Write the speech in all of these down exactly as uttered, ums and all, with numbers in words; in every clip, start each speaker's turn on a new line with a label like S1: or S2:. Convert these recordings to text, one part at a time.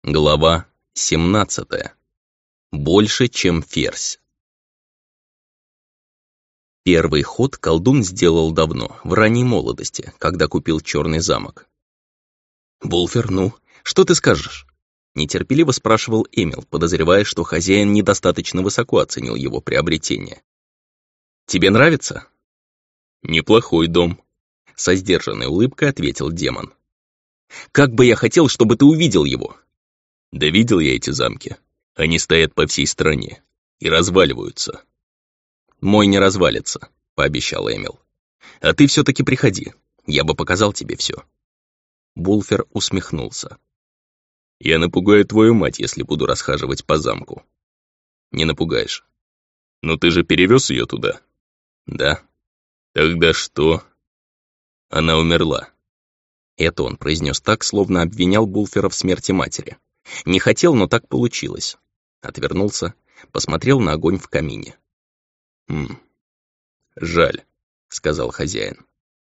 S1: Глава семнадцатая. Больше, чем ферзь. Первый ход колдун сделал давно, в ранней молодости, когда купил черный замок. «Булфер, ну, что ты скажешь?» Нетерпеливо спрашивал Эмил, подозревая, что хозяин недостаточно высоко оценил его приобретение. «Тебе нравится?» «Неплохой дом», — со сдержанной улыбкой ответил демон. «Как бы я хотел, чтобы ты увидел его!» «Да видел я эти замки. Они стоят по всей стране и разваливаются». «Мой не развалится», — пообещал Эмил. «А ты все-таки приходи, я бы показал тебе все». Булфер усмехнулся. «Я напугаю твою мать, если буду расхаживать по замку». «Не напугаешь». «Но ты же перевез ее туда?» «Да». «Тогда что?» «Она умерла». Это он произнес так, словно обвинял Булфера в смерти матери. Не хотел, но так получилось. Отвернулся, посмотрел на огонь в камине. «Хм, жаль», — сказал хозяин.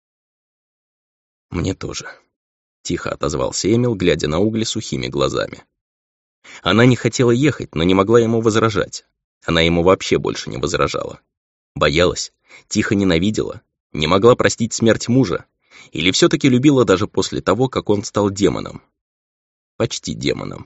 S1: «Мне тоже», — тихо отозвался Эмил, глядя на угли сухими глазами. Она не хотела ехать, но не могла ему возражать. Она ему вообще больше не возражала. Боялась, тихо ненавидела, не могла простить смерть мужа, или все-таки любила даже после того, как он стал демоном. Почти демоном.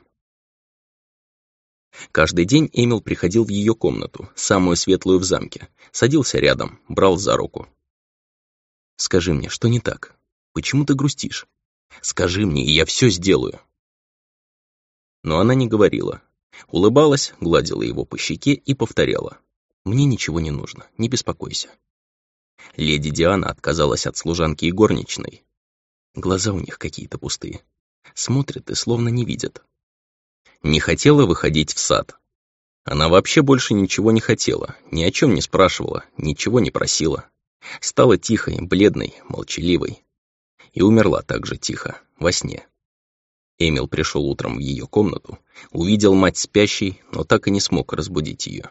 S1: Каждый день Эмил приходил в ее комнату, самую светлую в замке, садился рядом, брал за руку. «Скажи мне, что не так? Почему ты грустишь? Скажи мне, и я все сделаю». Но она не говорила. Улыбалась, гладила его по щеке и повторяла. «Мне ничего не нужно, не беспокойся». Леди Диана отказалась от служанки и горничной. Глаза у них какие-то пустые. Смотрят и словно не видят. Не хотела выходить в сад. Она вообще больше ничего не хотела, ни о чем не спрашивала, ничего не просила. Стала тихой, бледной, молчаливой. И умерла так же тихо, во сне. Эмил пришел утром в ее комнату, увидел мать спящей, но так и не смог разбудить ее.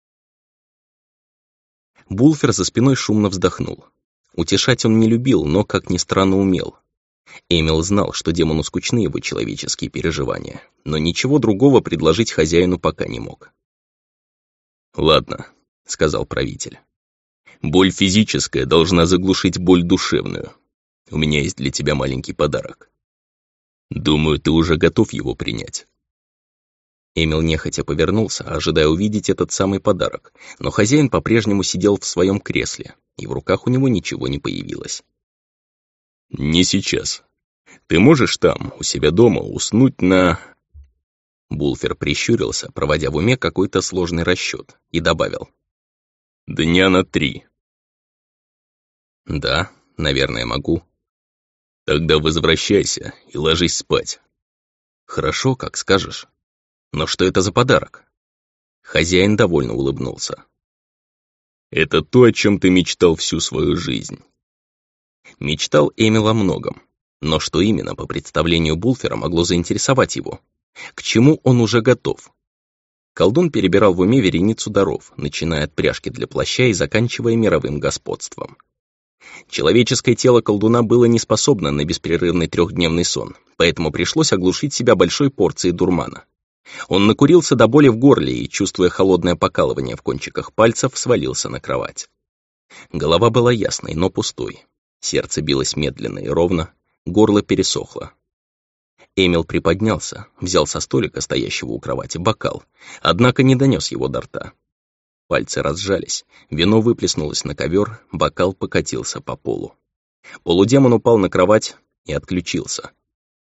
S1: Булфер за спиной шумно вздохнул. Утешать он не любил, но, как ни странно, умел. Эмил знал, что демону скучны его человеческие переживания, но ничего другого предложить хозяину пока не мог. «Ладно», — сказал правитель. «Боль физическая должна заглушить боль душевную. У меня есть для тебя маленький подарок. Думаю, ты уже готов его принять». Эмил нехотя повернулся, ожидая увидеть этот самый подарок, но хозяин по-прежнему сидел в своем кресле, и в руках у него ничего не появилось. «Не сейчас. Ты можешь там, у себя дома, уснуть на...» Булфер прищурился, проводя в уме какой-то сложный расчет, и добавил. «Дня на три». «Да, наверное, могу». «Тогда возвращайся и ложись спать». «Хорошо, как скажешь. Но что это за подарок?» Хозяин довольно улыбнулся. «Это то, о чем ты мечтал всю свою жизнь». Мечтал Эмил о многом, но что именно по представлению Булфера могло заинтересовать его? К чему он уже готов? Колдун перебирал в уме вереницу даров, начиная от пряжки для плаща и заканчивая мировым господством. Человеческое тело колдуна было не способно на беспрерывный трехдневный сон, поэтому пришлось оглушить себя большой порцией дурмана. Он накурился до боли в горле и, чувствуя холодное покалывание в кончиках пальцев, свалился на кровать. Голова была ясной, но пустой. Сердце билось медленно и ровно, горло пересохло. Эмил приподнялся, взял со столика, стоящего у кровати, бокал, однако не донес его до рта. Пальцы разжались, вино выплеснулось на ковер, бокал покатился по полу. Полудемон упал на кровать и отключился.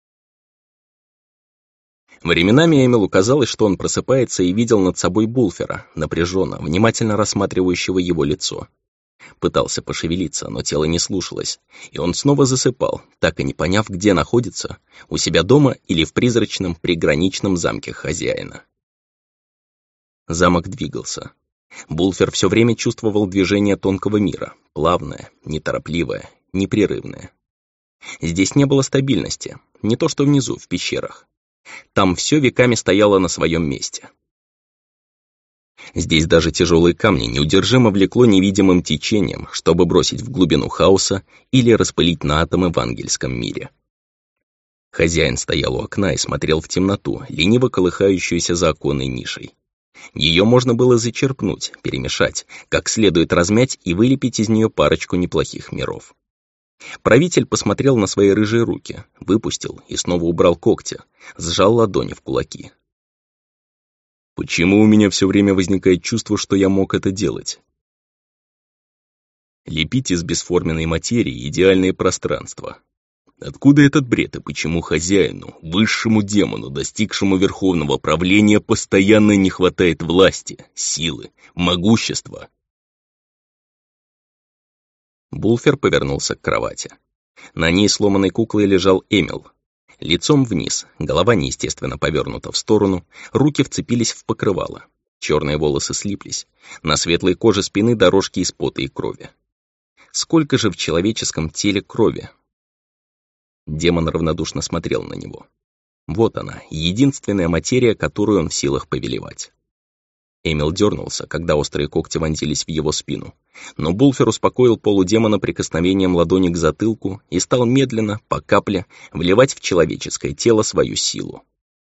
S1: Временами Эмилу казалось, что он просыпается и видел над собой Булфера, напряженно, внимательно рассматривающего его лицо. Пытался пошевелиться, но тело не слушалось, и он снова засыпал, так и не поняв, где находится, у себя дома или в призрачном приграничном замке хозяина. Замок двигался. Булфер все время чувствовал движение тонкого мира, плавное, неторопливое, непрерывное. Здесь не было стабильности, не то что внизу, в пещерах. Там все веками стояло на своем месте. Здесь даже тяжелые камни неудержимо влекло невидимым течением, чтобы бросить в глубину хаоса или распылить на атомы в ангельском мире. Хозяин стоял у окна и смотрел в темноту, лениво колыхающуюся за оконной нишей. Ее можно было зачерпнуть, перемешать, как следует размять и вылепить из нее парочку неплохих миров. Правитель посмотрел на свои рыжие руки, выпустил и снова убрал когти, сжал ладони в кулаки. Почему у меня все время возникает чувство, что я мог это делать? Лепить из бесформенной материи идеальное пространство. Откуда этот бред и почему хозяину, высшему демону, достигшему верховного правления, постоянно не хватает власти, силы, могущества? Булфер повернулся к кровати. На ней сломанной куклой лежал Эмил. Лицом вниз, голова неестественно повернута в сторону, руки вцепились в покрывало. Черные волосы слиплись, на светлой коже спины дорожки из пота и крови. Сколько же в человеческом теле крови? Демон равнодушно смотрел на него. Вот она, единственная материя, которую он в силах повелевать. Эмил дернулся, когда острые когти вонзились в его спину, но Булфер успокоил полудемона прикосновением ладони к затылку и стал медленно, по капле, вливать в человеческое тело свою силу.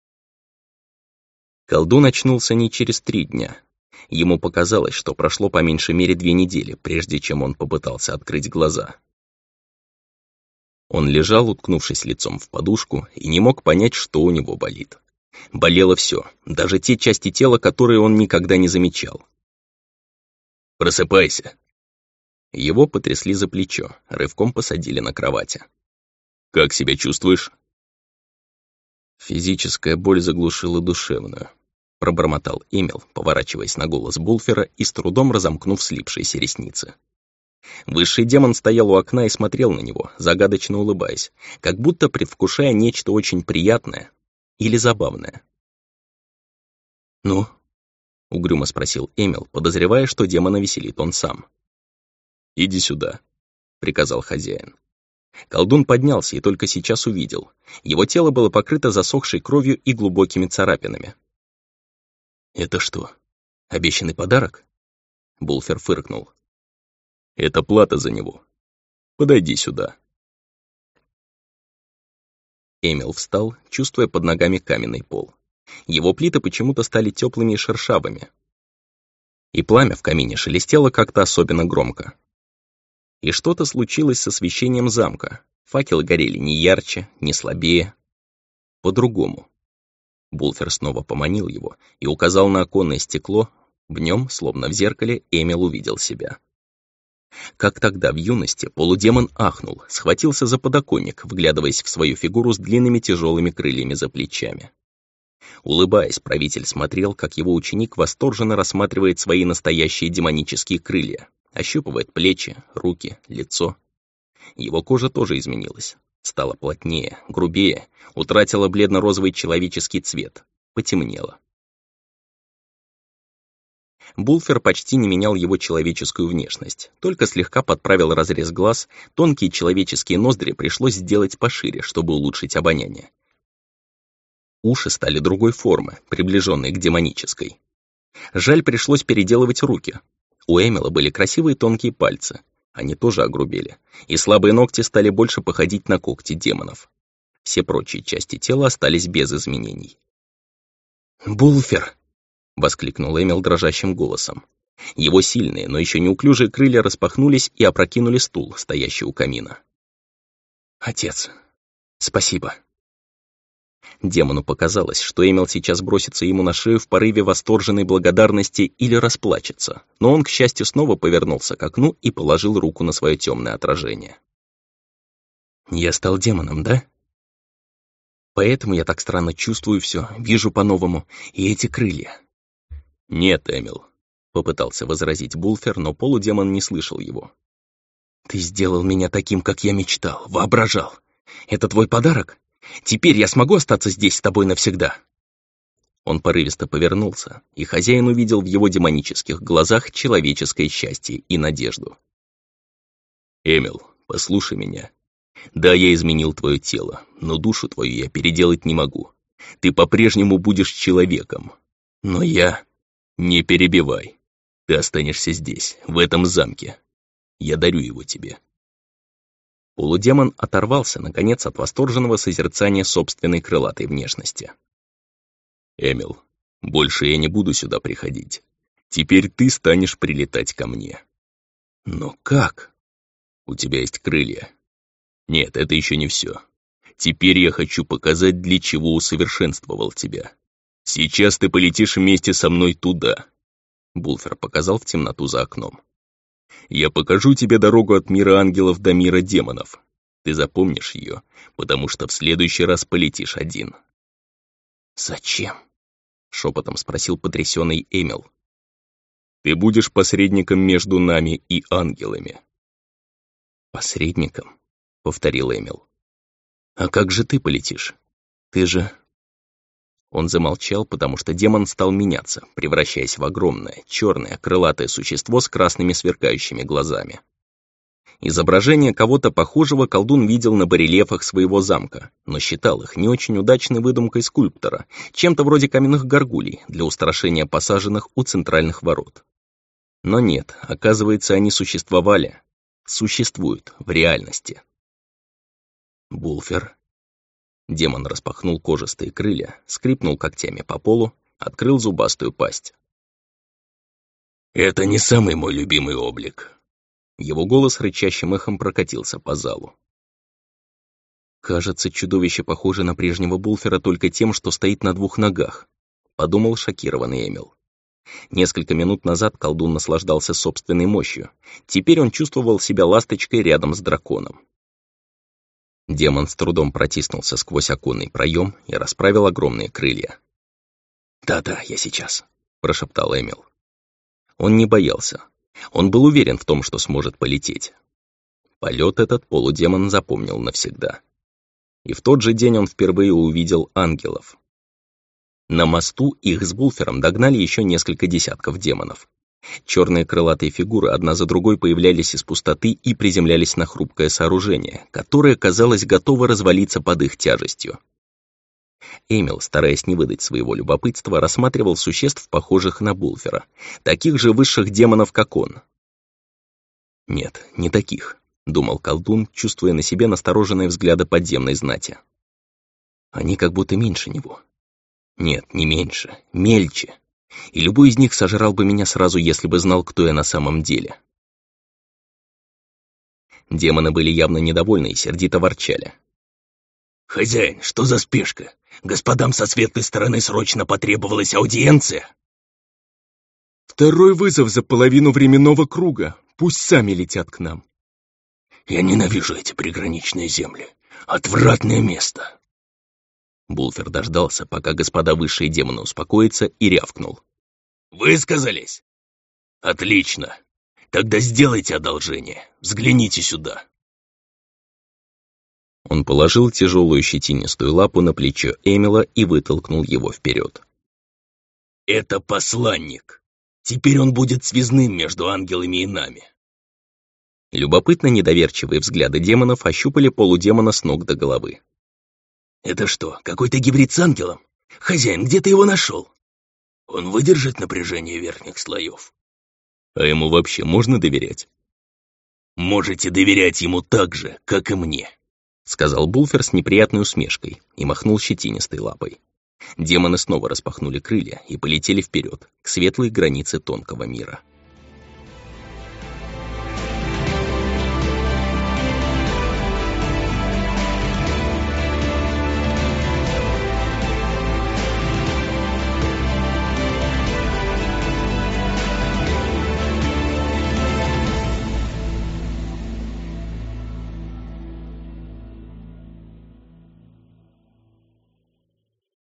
S1: Колдун очнулся не через три дня. Ему показалось, что прошло по меньшей мере две недели, прежде чем он попытался открыть глаза. Он лежал, уткнувшись лицом в подушку, и не мог понять, что у него болит. Болело все, даже те части тела, которые он никогда не замечал. «Просыпайся!» Его потрясли за плечо, рывком посадили на кровати. «Как себя чувствуешь?» Физическая боль заглушила душевную. Пробормотал Эмил, поворачиваясь на голос Булфера и с трудом разомкнув слипшиеся ресницы. Высший демон стоял у окна и смотрел на него, загадочно улыбаясь, как будто предвкушая нечто очень приятное или забавное. «Ну?» — угрюмо спросил Эмил, подозревая, что демона веселит он сам. «Иди сюда», — приказал хозяин. Колдун поднялся и только сейчас увидел. Его тело было покрыто засохшей кровью и глубокими царапинами. «Это что, обещанный подарок?» Булфер фыркнул. «Это плата за него. Подойди сюда». Эмил встал, чувствуя под ногами каменный пол. Его плиты почему-то стали теплыми и шершавыми. И пламя в камине шелестело как-то особенно громко. И что-то случилось с освещением замка. Факелы горели не ярче, не слабее. По-другому. Булфер снова поманил его и указал на оконное стекло. В нем, словно в зеркале, Эмил увидел себя. Как тогда в юности полудемон ахнул, схватился за подоконник, вглядываясь в свою фигуру с длинными тяжелыми крыльями за плечами. Улыбаясь, правитель смотрел, как его ученик восторженно рассматривает свои настоящие демонические крылья, ощупывает плечи, руки, лицо. Его кожа тоже изменилась, стала плотнее, грубее, утратила бледно-розовый человеческий цвет, потемнела. Булфер почти не менял его человеческую внешность, только слегка подправил разрез глаз, тонкие человеческие ноздри пришлось сделать пошире, чтобы улучшить обоняние. Уши стали другой формы, приближенной к демонической. Жаль, пришлось переделывать руки. У Эмила были красивые тонкие пальцы, они тоже огрубели, и слабые ногти стали больше походить на когти демонов. Все прочие части тела остались без изменений. «Булфер!» — воскликнул Эмил дрожащим голосом. Его сильные, но еще неуклюжие крылья распахнулись и опрокинули стул, стоящий у камина. «Отец, спасибо!» Демону показалось, что Эмил сейчас бросится ему на шею в порыве восторженной благодарности или расплачется, но он, к счастью, снова повернулся к окну и положил руку на свое темное отражение. «Я стал демоном, да? Поэтому я так странно чувствую все, вижу по-новому, и эти крылья». «Нет, Эмил», — попытался возразить Булфер, но полудемон не слышал его. «Ты сделал меня таким, как я мечтал, воображал. Это твой подарок? Теперь я смогу остаться здесь с тобой навсегда?» Он порывисто повернулся, и хозяин увидел в его демонических глазах человеческое счастье и надежду. «Эмил, послушай меня. Да, я изменил твое тело, но душу твою я переделать не могу. Ты по-прежнему будешь человеком. Но я... Не перебивай. Ты останешься здесь, в этом замке. Я дарю его тебе». Полудемон оторвался, наконец, от восторженного созерцания собственной крылатой внешности. «Эмил, больше я не буду сюда приходить. Теперь ты станешь прилетать ко мне». «Но как?» «У тебя есть крылья». «Нет, это еще не все. Теперь я хочу показать, для чего усовершенствовал тебя. Сейчас ты полетишь вместе со мной туда». Булфер показал в темноту за окном. «Я покажу тебе дорогу от мира ангелов до мира демонов. Ты запомнишь ее, потому что в следующий раз полетишь один». «Зачем?» — шепотом спросил потрясенный Эмил. «Ты будешь посредником между нами и ангелами». «Посредником?» — повторил Эмил. «А как же ты полетишь? Ты же...» Он замолчал, потому что демон стал меняться, превращаясь в огромное, черное, крылатое существо с красными сверкающими глазами. Изображение кого-то похожего колдун видел на барельефах своего замка, но считал их не очень удачной выдумкой скульптора, чем-то вроде каменных горгулей для устрашения посаженных у центральных ворот. Но нет, оказывается, они существовали, существуют в реальности. «Булфер». Демон распахнул кожистые крылья, скрипнул когтями по полу, открыл зубастую пасть. «Это не самый мой любимый облик». Его голос рычащим эхом прокатился по залу. «Кажется, чудовище похоже на прежнего Булфера только тем, что стоит на двух ногах», — подумал шокированный Эмил. Несколько минут назад колдун наслаждался собственной мощью, теперь он чувствовал себя ласточкой рядом с драконом. Демон с трудом протиснулся сквозь оконный проем и расправил огромные крылья. «Да-да, я сейчас», — прошептал Эмил. Он не боялся. Он был уверен в том, что сможет полететь. Полет этот полудемон запомнил навсегда. И в тот же день он впервые увидел ангелов. На мосту их с Булфером догнали еще несколько десятков демонов. Черные крылатые фигуры одна за другой появлялись из пустоты и приземлялись на хрупкое сооружение, которое, казалось, готово развалиться под их тяжестью. Эмил, стараясь не выдать своего любопытства, рассматривал существ, похожих на Булфера, таких же высших демонов, как он. «Нет, не таких», — думал колдун, чувствуя на себе настороженные взгляды подземной знати. «Они как будто меньше него. Нет, не меньше, мельче. И любой из них сожрал бы меня сразу, если бы знал, кто я на самом деле». Демоны были явно недовольны и сердито ворчали.
S2: «Хозяин, что за спешка? Господам со светлой стороны срочно потребовалась аудиенция».
S3: «Второй вызов за половину временного круга. Пусть сами летят к нам».
S2: «Я ненавижу эти приграничные земли. Отвратное место».
S1: Булфер дождался, пока господа высшие демоны успокоятся, и рявкнул.
S2: «Высказались? Отлично. Тогда сделайте одолжение. Взгляните сюда».
S1: Он положил тяжелую щетинистую лапу на плечо Эмила и вытолкнул его вперед.
S2: «Это посланник. Теперь он будет связным между ангелами и нами».
S1: Любопытно недоверчивые взгляды демонов ощупали полудемона с ног до головы.
S2: «Это что, какой-то гибрид с ангелом? Хозяин, где ты его нашел? Он выдержит напряжение верхних слоев?»
S1: «А ему вообще можно доверять?»
S2: «Можете доверять ему так же, как и мне»,
S1: — сказал Булфер с неприятной усмешкой и махнул щетинистой лапой. Демоны снова распахнули крылья и полетели вперед, к светлой границе тонкого мира.